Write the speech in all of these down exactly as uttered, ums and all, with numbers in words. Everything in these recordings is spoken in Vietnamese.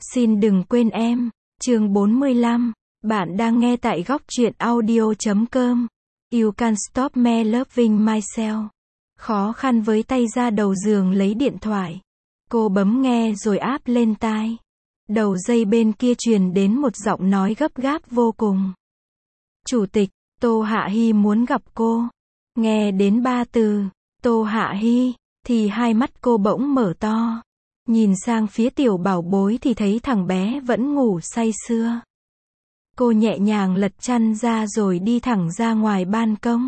Xin đừng quên em. Chương bốn mươi lăm. Bạn đang nghe tại góc truyện audio chấm com. You can stop me loving myself. Khó khăn với tay ra đầu giường lấy điện thoại. Cô bấm nghe rồi áp lên tai. Đầu dây bên kia truyền đến một giọng nói gấp gáp vô cùng. Chủ tịch, Tô Hạ Hi muốn gặp cô. Nghe đến ba từ, Tô Hạ Hi, thì hai mắt cô bỗng mở to. Nhìn sang phía tiểu bảo bối thì thấy thằng bé vẫn ngủ say sưa. Cô nhẹ nhàng lật chăn ra rồi đi thẳng ra ngoài ban công.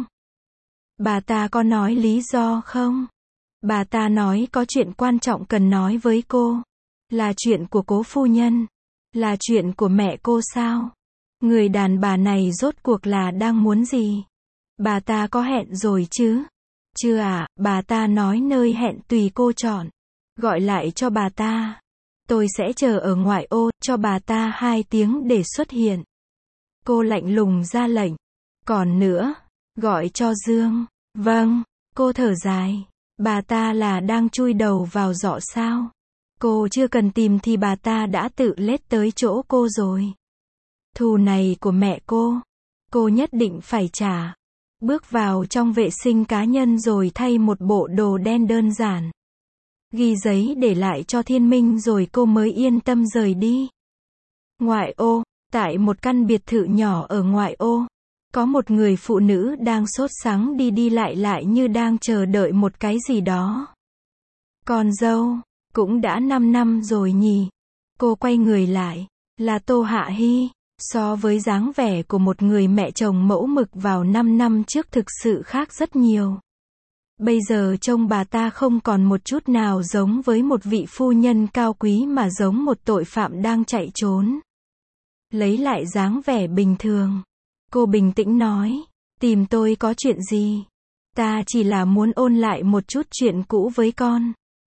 Bà ta có nói lý do không? Bà ta nói có chuyện quan trọng cần nói với cô. Là chuyện của cố phu nhân. Là chuyện của mẹ cô sao? Người đàn bà này rốt cuộc là đang muốn gì? Bà ta có hẹn rồi chứ? Chưa à, bà ta nói nơi hẹn tùy cô chọn. Gọi lại cho bà ta. Tôi sẽ chờ ở ngoại ô, cho bà ta hai tiếng để xuất hiện. Cô lạnh lùng ra lệnh. Còn nữa, gọi cho Dương. Vâng, cô thở dài. Bà ta là đang chui đầu vào giỏ sao? Cô chưa cần tìm thì bà ta đã tự lết tới chỗ cô rồi. Thù này của mẹ cô, cô nhất định phải trả. Bước vào trong vệ sinh cá nhân rồi thay một bộ đồ đen đơn giản. Ghi giấy để lại cho Thiên Minh rồi cô mới yên tâm rời đi. Ngoại ô, tại một căn biệt thự nhỏ ở ngoại ô, có một người phụ nữ đang sốt sắng đi đi lại lại như đang chờ đợi một cái gì đó. Con dâu, cũng đã năm năm rồi nhỉ? Cô quay người lại, là Tô Hạ Hi. So với dáng vẻ của một người mẹ chồng mẫu mực vào năm năm trước thực sự khác rất nhiều. Bây giờ trông bà ta không còn một chút nào giống với một vị phu nhân cao quý mà giống một tội phạm đang chạy trốn. Lấy lại dáng vẻ bình thường. Cô bình tĩnh nói, tìm tôi có chuyện gì? Ta chỉ là muốn ôn lại một chút chuyện cũ với con.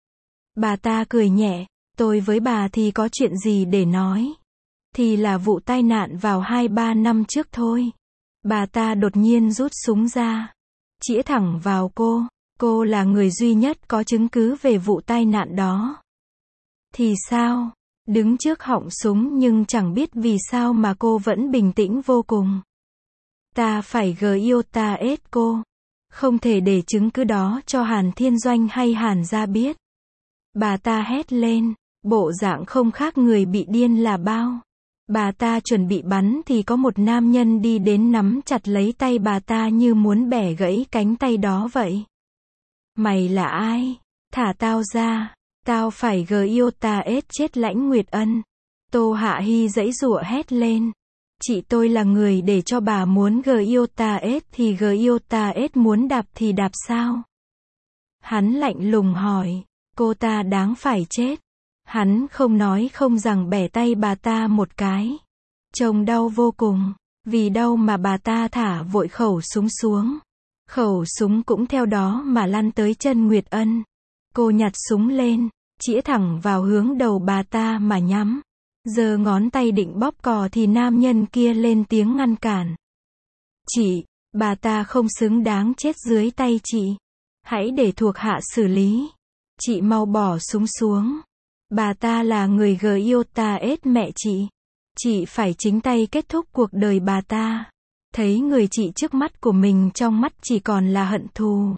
Bà ta cười nhẹ, tôi với bà thì có chuyện gì để nói? Thì là vụ tai nạn vào hai ba năm trước thôi. Bà ta đột nhiên rút súng ra, chĩa thẳng vào cô. Cô là người duy nhất có chứng cứ về vụ tai nạn đó. Thì sao? Đứng trước họng súng nhưng chẳng biết vì sao mà cô vẫn bình tĩnh vô cùng. Ta phải gờ yêu ta ết cô. Không thể để chứng cứ đó cho Hàn Thiên Doanh hay Hàn gia biết. Bà ta hét lên, bộ dạng không khác người bị điên là bao. Bà ta chuẩn bị bắn thì có một nam nhân đi đến nắm chặt lấy tay bà ta như muốn bẻ gãy cánh tay đó vậy. Mày là ai? Thả tao ra. Tao phải gờ yêu ta ết chết Lãnh Nguyệt Ân. Tô Hạ Hi giãy giụa hét lên. Chị tôi là người để cho bà muốn gờ yêu ta ết thì gờ yêu ta ết, muốn đạp thì đạp sao? Hắn lạnh lùng hỏi. Cô ta đáng phải chết. Hắn không nói không rằng bẻ tay bà ta một cái. Trông đau vô cùng. Vì đau mà bà ta thả vội khẩu súng xuống. Khẩu súng cũng theo đó mà lăn tới chân Nguyệt Ân. Cô nhặt súng lên, chĩa thẳng vào hướng đầu bà ta mà nhắm. Giơ ngón tay định bóp cò thì nam nhân kia lên tiếng ngăn cản. Chị, bà ta không xứng đáng chết dưới tay chị. Hãy để thuộc hạ xử lý. Chị mau bỏ súng xuống. Bà ta là người gờ yêu ta ết mẹ chị. Chị phải chính tay kết thúc cuộc đời bà ta. Thấy người chị trước mắt của mình trong mắt chỉ còn là hận thù.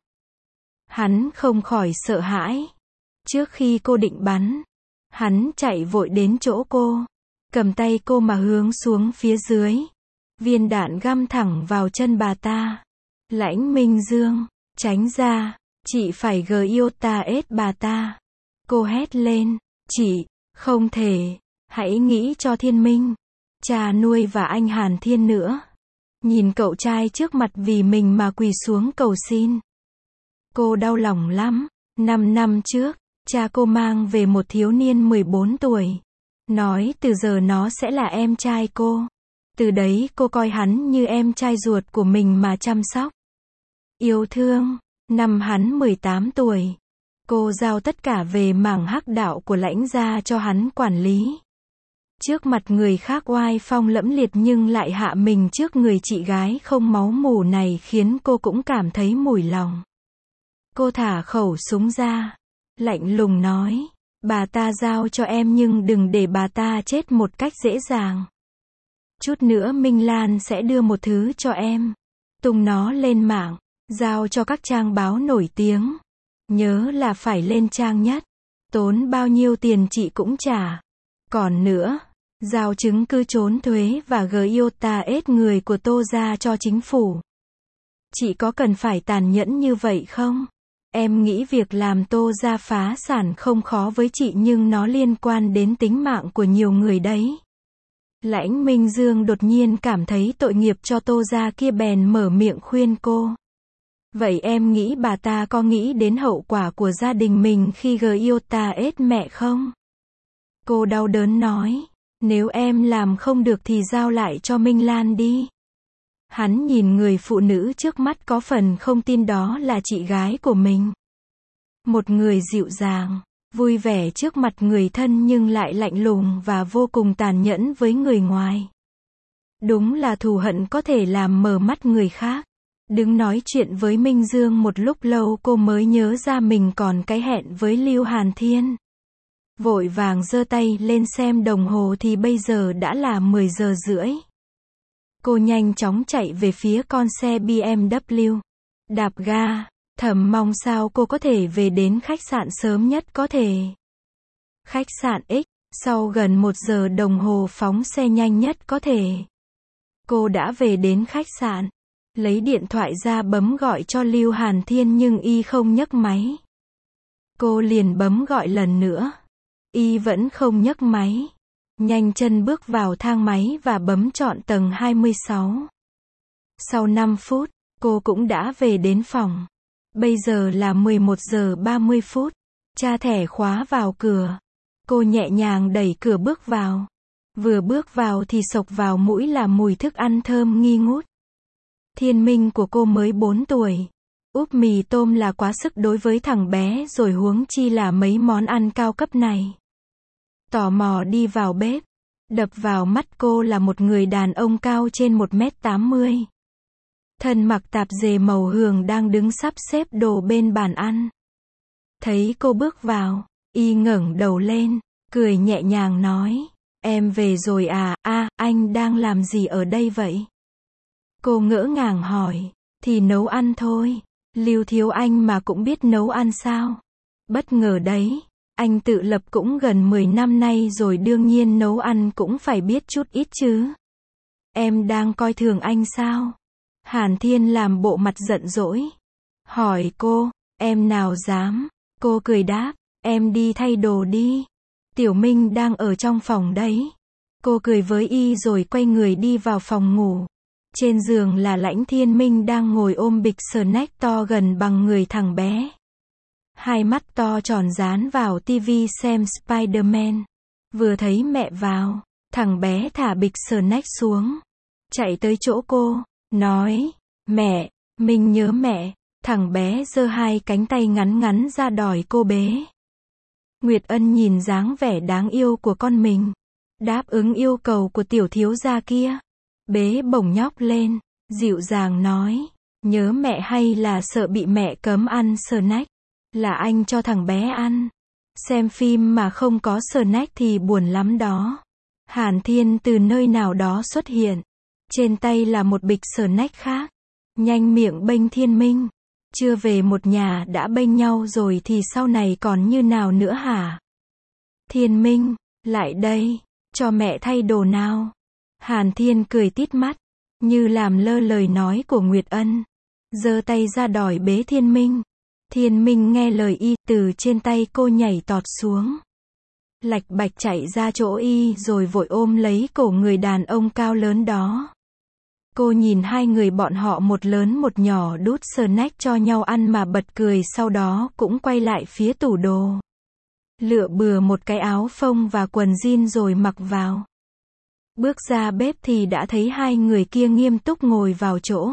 Hắn không khỏi sợ hãi. Trước khi cô định bắn, hắn chạy vội đến chỗ cô, cầm tay cô mà hướng xuống phía dưới. Viên đạn găm thẳng vào chân bà ta. Lãnh Minh Dương, tránh ra, chị phải gờ yêu ta ết bà ta. Cô hét lên, chị, không thể, hãy nghĩ cho Thiên Minh, cha nuôi và anh Hàn Thiên nữa. Nhìn cậu trai trước mặt vì mình mà quỳ xuống cầu xin. Cô đau lòng lắm. Năm năm trước, cha cô mang về một thiếu niên mười bốn tuổi. Nói từ giờ nó sẽ là em trai cô. Từ đấy cô coi hắn như em trai ruột của mình mà chăm sóc. Yêu thương. Năm hắn mười tám tuổi, cô giao tất cả về mảng hắc đạo của Lãnh gia cho hắn quản lý. Trước mặt người khác oai phong lẫm liệt nhưng lại hạ mình trước người chị gái không máu mủ này khiến cô cũng cảm thấy mủi lòng. Cô thả khẩu súng ra, lạnh lùng nói, Bà ta giao cho em nhưng đừng để bà ta chết một cách dễ dàng. Chút nữa Minh Lan sẽ đưa một thứ cho em. Tung nó lên mạng, giao cho các trang báo nổi tiếng. Nhớ là phải lên trang nhất. Tốn bao nhiêu tiền chị cũng trả. Còn nữa, giao chứng cứ trốn thuế và giê i ô tê ét người của Tô ra cho chính phủ. Chị có cần phải tàn nhẫn như vậy không? Em nghĩ việc làm Tô ra phá sản không khó với chị nhưng nó liên quan đến tính mạng của nhiều người đấy. Lãnh Minh Dương đột nhiên cảm thấy tội nghiệp cho Tô ra kia bèn mở miệng khuyên cô. Vậy em nghĩ bà ta có nghĩ đến hậu quả của gia đình mình khi giê i ô tê ét mẹ không? Cô đau đớn nói. Nếu em làm không được thì giao lại cho Minh Lan đi. Hắn nhìn người phụ nữ trước mắt có phần không tin đó là chị gái của mình. Một người dịu dàng, vui vẻ trước mặt người thân nhưng lại lạnh lùng và vô cùng tàn nhẫn với người ngoài. Đúng là thù hận có thể làm mờ mắt người khác. Đứng nói chuyện với Minh Dương một lúc lâu cô mới nhớ ra mình còn cái hẹn với Lưu Hàn Thiên. Vội vàng giơ tay lên xem đồng hồ thì bây giờ đã là mười giờ rưỡi. Cô nhanh chóng chạy về phía con xe bê em vê, đạp ga, thầm mong sao cô có thể về đến khách sạn sớm nhất có thể. Khách sạn X, sau gần một giờ đồng hồ phóng xe nhanh nhất có thể. Cô đã về đến khách sạn, lấy điện thoại ra bấm gọi cho Lưu Hàn Thiên nhưng y không nhấc máy. Cô liền bấm gọi lần nữa, y vẫn không nhấc máy. Nhanh chân bước vào thang máy và bấm chọn tầng hai mươi sáu. Sau năm phút, cô cũng đã về đến phòng. Bây giờ là mười một giờ ba mươi phút. Tra thẻ khóa vào cửa. Cô nhẹ nhàng đẩy cửa bước vào. Vừa bước vào thì xộc vào mũi là mùi thức ăn thơm nghi ngút. Thiên Minh của cô mới bốn tuổi. Úp mì tôm là quá sức đối với thằng bé rồi huống chi là mấy món ăn cao cấp này. Tò mò đi vào bếp. Đập vào mắt cô là một người đàn ông cao trên một mét tám mươi. Thân mặc tạp dề màu hường đang đứng sắp xếp đồ bên bàn ăn. Thấy cô bước vào, y ngẩng đầu lên, cười nhẹ nhàng nói, em về rồi à, a, anh đang làm gì ở đây vậy? Cô ngỡ ngàng hỏi, thì nấu ăn thôi, Lưu thiếu anh mà cũng biết nấu ăn sao? Bất ngờ đấy. Anh tự lập cũng gần mười năm nay rồi đương nhiên nấu ăn cũng phải biết chút ít chứ. Em đang coi thường anh sao? Hàn Thiên làm bộ mặt giận dỗi. Hỏi cô, em nào dám? Cô cười đáp, em đi thay đồ đi. Tiểu Minh đang ở trong phòng đấy. Cô cười với y rồi quay người đi vào phòng ngủ. Trên giường là Lãnh Thiên Minh đang ngồi ôm bịch snack to gần bằng người thằng bé. Hai mắt to tròn dán vào tivi xem Spider-Man. Vừa thấy mẹ vào, thằng bé thả bịch snack xuống. Chạy tới chỗ cô, nói, mẹ, mình nhớ mẹ. Thằng bé giơ hai cánh tay ngắn ngắn ra đòi cô bế. Nguyệt Ân nhìn dáng vẻ đáng yêu của con mình. Đáp ứng yêu cầu của tiểu thiếu gia kia. Bế bổng nhóc lên, dịu dàng nói, nhớ mẹ hay là sợ bị mẹ cấm ăn snack? Là anh cho thằng bé ăn. Xem phim mà không có snack thì buồn lắm đó. Hàn Thiên từ nơi nào đó xuất hiện. Trên tay là một bịch snack khác. Nhanh miệng bênh Thiên Minh. Chưa về một nhà đã bênh nhau rồi thì sau này còn như nào nữa hả? Thiên Minh, lại đây, cho mẹ thay đồ nào. Hàn Thiên cười tít mắt, như làm lơ lời nói của Nguyệt Ân. Giơ tay ra đòi bế Thiên Minh. Thiên Minh nghe lời y, từ trên tay cô nhảy tọt xuống. Lạch bạch chạy ra chỗ y rồi vội ôm lấy cổ người đàn ông cao lớn đó. Cô nhìn hai người bọn họ một lớn một nhỏ đút snack cho nhau ăn mà bật cười, sau đó cũng quay lại phía tủ đồ. Lựa bừa một cái áo phông và quần jean rồi mặc vào. Bước ra bếp thì đã thấy hai người kia nghiêm túc ngồi vào chỗ.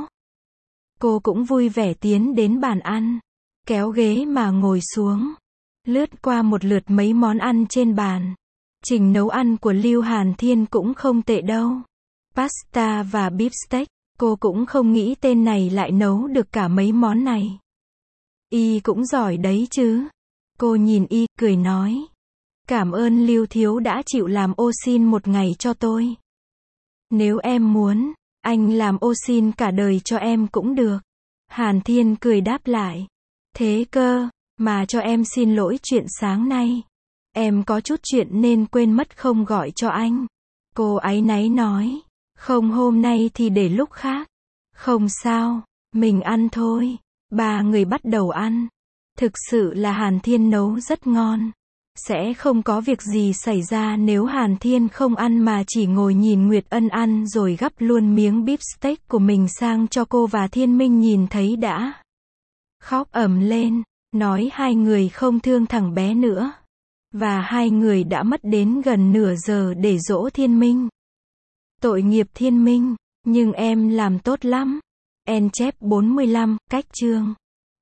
Cô cũng vui vẻ tiến đến bàn ăn. Kéo ghế mà ngồi xuống. Lướt qua một lượt mấy món ăn trên bàn. Trình nấu ăn của Lưu Hàn Thiên cũng không tệ đâu. Pasta và beef steak. Cô cũng không nghĩ tên này lại nấu được cả mấy món này. Y cũng giỏi đấy chứ. Cô nhìn y, cười nói. Cảm ơn Lưu Thiếu đã chịu làm ô sin một ngày cho tôi. Nếu em muốn, anh làm ô sin cả đời cho em cũng được. Hàn Thiên cười đáp lại. Thế cơ, mà cho em xin lỗi chuyện sáng nay. Em có chút chuyện nên quên mất không gọi cho anh. Cô áy náy nói. Không, hôm nay thì để lúc khác. Không sao, mình ăn thôi. Ba người bắt đầu ăn. Thực sự là Hàn Thiên nấu rất ngon. Sẽ không có việc gì xảy ra nếu Hàn Thiên không ăn mà chỉ ngồi nhìn Nguyệt Ân ăn rồi gắp luôn miếng beef steak của mình sang cho cô, và Thiên Minh nhìn thấy đã khóc ầm lên, nói hai người không thương thằng bé nữa. Và hai người đã mất đến gần nửa giờ để dỗ Thiên Minh. Tội nghiệp Thiên Minh, nhưng em làm tốt lắm. En chép bốn mươi lăm, cách chương